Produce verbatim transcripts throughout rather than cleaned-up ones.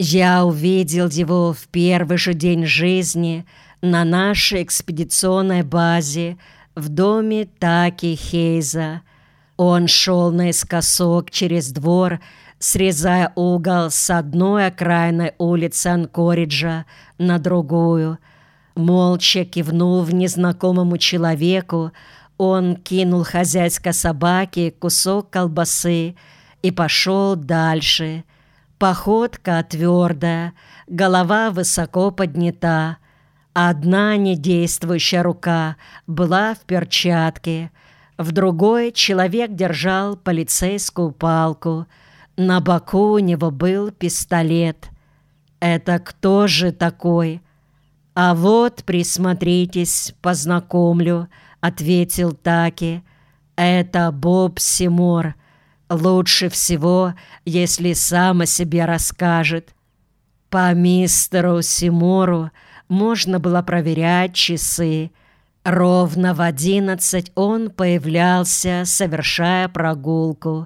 Я увидел его в первый же день жизни на нашей экспедиционной базе в доме Таки Хейза. Он шел наискосок через двор, срезая угол с одной окраинной улицы Анкориджа на другую. Молча кивнув незнакомому человеку, он кинул хозяйской собаке кусок колбасы и пошел дальше. Походка твердая, голова высоко поднята. Одна недействующая рука была в перчатке, в другой человек держал полицейскую палку. На боку у него был пистолет. «Это кто же такой?» «А вот, присмотритесь, познакомлю», — ответил Таки. «Это Боб Симор. Лучше всего, если сам о себе расскажет». По мистеру Симору можно было проверять часы. Ровно в одиннадцать он появлялся, совершая прогулку.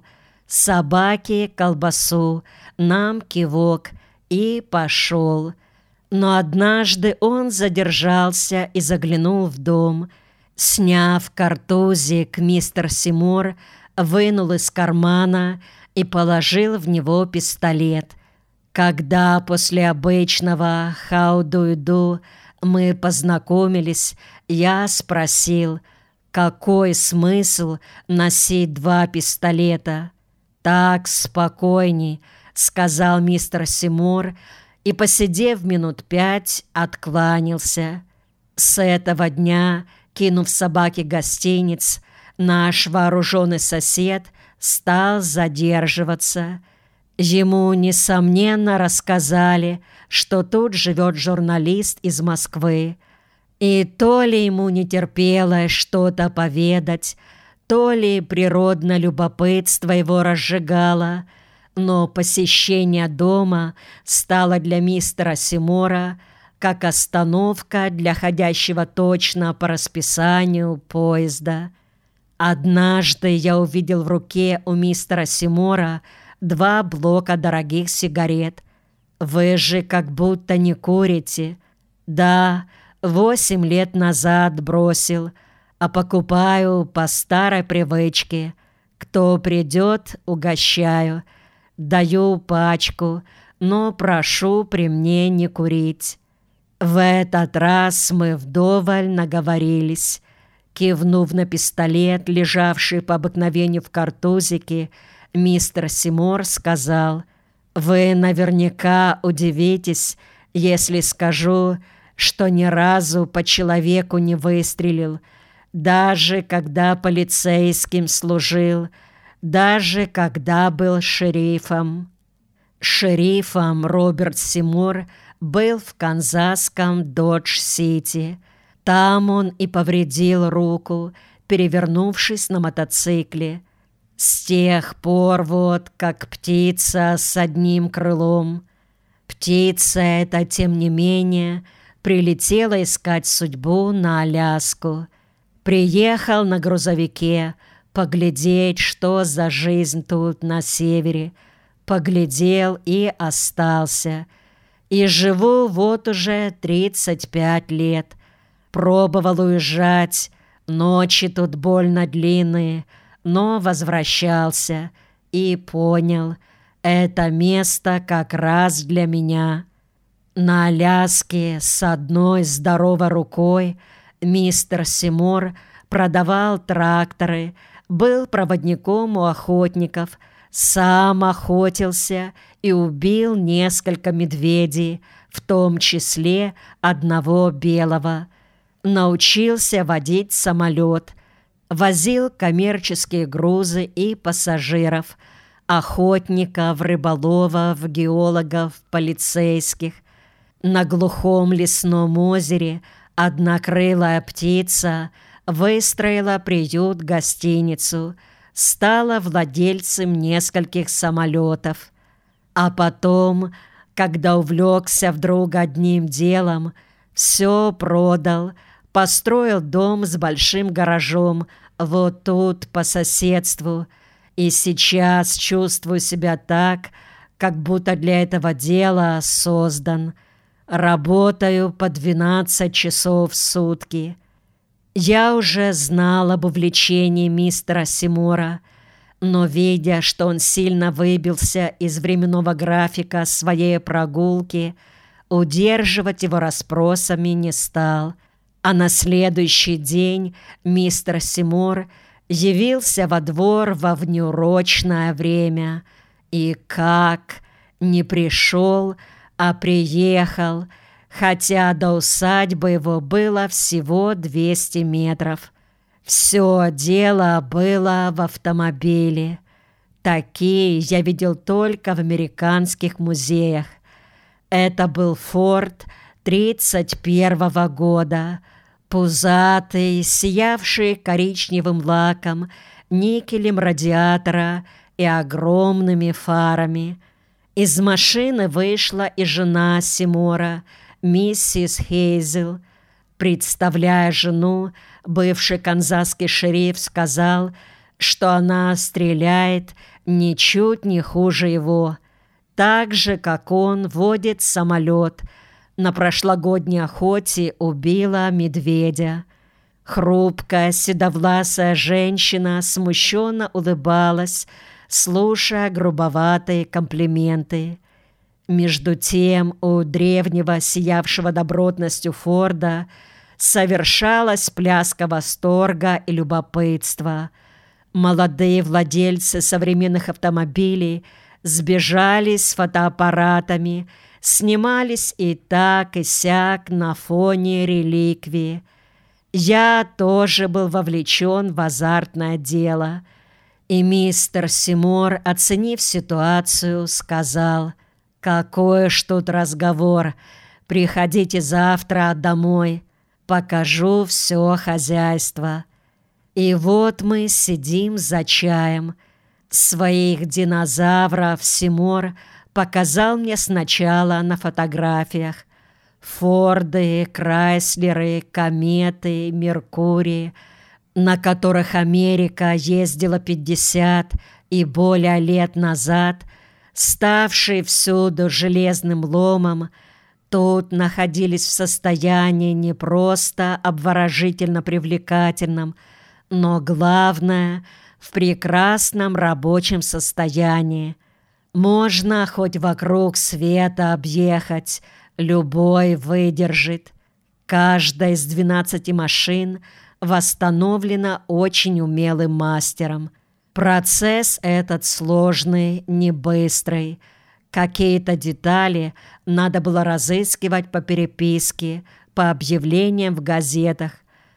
Собаке колбасу, нам кивок, и пошел. Но однажды он задержался и заглянул в дом. Сняв картузик, мистер Симор вынул из кармана и положил в него пистолет. Когда после обычного «How do you do» мы познакомились, я спросил, какой смысл носить два пистолета. «Так спокойней», — сказал мистер Симор, и, посидев минут пять, откланялся. С этого дня, кинув собаке гостиниц, наш вооруженный сосед стал задерживаться. Ему, несомненно, рассказали, что тут живет журналист из Москвы. И то ли ему не терпелось что-то поведать, то ли природное любопытство его разжигало, но посещение дома стало для мистера Симора как остановка для ходящего точно по расписанию поезда. Однажды я увидел в руке у мистера Симора два блока дорогих сигарет. «Вы же как будто не курите». «Да, восемь лет назад бросил, а покупаю по старой привычке. Кто придет, угощаю. Даю пачку, но прошу при мне не курить». В этот раз мы вдоволь наговорились. Кивнув на пистолет, лежавший по обыкновению в картузике, мистер Симор сказал: «Вы наверняка удивитесь, если скажу, что ни разу по человеку не выстрелил, даже когда полицейским служил, даже когда был шерифом». Шерифом Роберт Симор был в канзасском Додж-Сити. Там он и повредил руку, перевернувшись на мотоцикле. С тех пор вот как птица с одним крылом. Птица эта, тем не менее, прилетела искать судьбу на Аляску. Приехал на грузовике поглядеть, что за жизнь тут на севере. Поглядел и остался. И живу вот уже тридцать пять лет. Пробовал уезжать, ночи тут больно длинные, но возвращался и понял, это место как раз для меня. На Аляске с одной здоровой рукой мистер Симор продавал тракторы, был проводником у охотников, сам охотился и убил несколько медведей, в том числе одного белого. Научился водить самолет, возил коммерческие грузы и пассажиров, охотников, рыболовов, геологов, полицейских. На глухом лесном озере однокрылая птица выстроила приют-гостиницу, стала владельцем нескольких самолетов. А потом, когда увлекся вдруг одним делом, все продал, построил дом с большим гаражом вот тут по соседству, и сейчас чувствую себя так, как будто для этого дела создан. Работаю по двенадцать часов в сутки. Я уже знал об увлечении мистера Симора, но, видя, что он сильно выбился из временного графика своей прогулки, удерживать его расспросами не стал. А на следующий день мистер Симор явился во двор во внеурочное время. И как не пришел, а приехал, хотя до усадьбы его было всего двести метров. Все дело было в автомобиле. Такие я видел только в американских музеях. Это был Форд тридцать первого года, пузатый, сиявший коричневым лаком, никелем радиатора и огромными фарами. Из машины вышла и жена Симора, миссис Хейзел. Представляя жену, бывший канзасский шериф сказал, что она стреляет ничуть не хуже его, так же, как он водит самолет. На прошлогодней охоте убила медведя. Хрупкая, седовласая женщина смущенно улыбалась, слушая грубоватые комплименты. Между тем у древнего, сиявшего добротностью Форда, совершалась пляска восторга и любопытства. Молодые владельцы современных автомобилей сбежались с фотоаппаратами, снимались и так, и сяк на фоне реликвии. Я тоже был вовлечен в азартное дело. И мистер Симор, оценив ситуацию, сказал: «Какой ж тут разговор! Приходите завтра домой, покажу все хозяйство». И вот мы сидим за чаем. Своих динозавров Симор показал мне сначала на фотографиях. Форды, Крайслеры, Кометы, Меркурии, на которых Америка ездила пятьдесят и более лет назад, ставшие всюду железным ломом, тут находились в состоянии не просто обворожительно привлекательном, но, главное, в прекрасном рабочем состоянии. Можно хоть вокруг света объехать, любой выдержит. Каждая из двенадцати машин восстановлена очень умелым мастером. Процесс этот сложный, не быстрый. Какие-то детали надо было разыскивать по переписке, по объявлениям в газетах.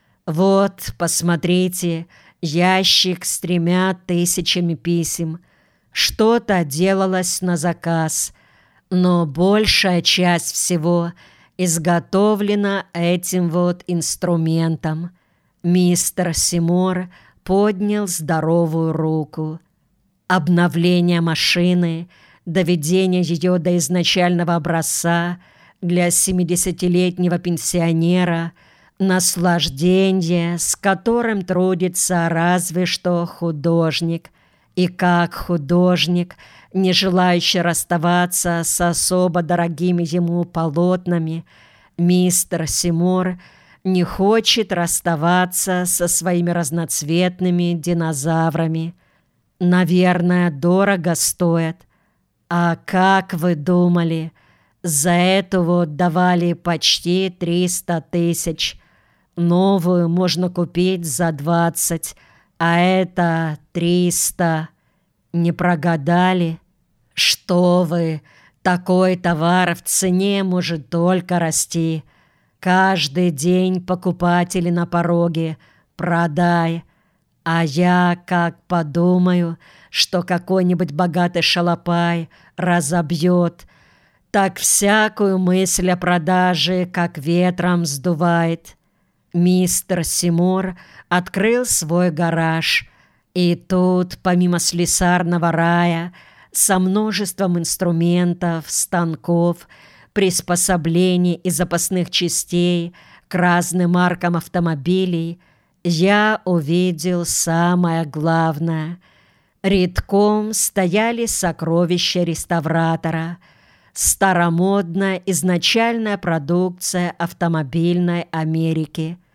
Вот, посмотрите, ящик с тремя тысячами писем. Что-то делалось на заказ, но большая часть всего изготовлена этим вот инструментом. Мистер Симор поднял здоровую руку. Обновление машины, доведение ее до изначального образца для семидесятилетнего пенсионера — наслаждение, с которым трудится разве что художник. И как художник, не желающий расставаться с особо дорогими ему полотнами, мистер Симор не хочет расставаться со своими разноцветными динозаврами. Наверное, дорого стоят. А как вы думали, за это вот давали почти триста тысяч. Новую можно купить за двадцать, а это триста. Не прогадали? Что вы, такой товар в цене может только расти. Каждый день покупатели на пороге. Продай. А я как подумаю, что какой-нибудь богатый шалопай разобьет, так всякую мысль о продаже как ветром сдувает. Мистер Симор открыл свой гараж, и тут, помимо слесарного рая, со множеством инструментов, станков, приспособлений и запасных частей к разным маркам автомобилей, я увидел самое главное. Редком стояли сокровища реставратора, старомодная изначальная продукция автомобильной Америки.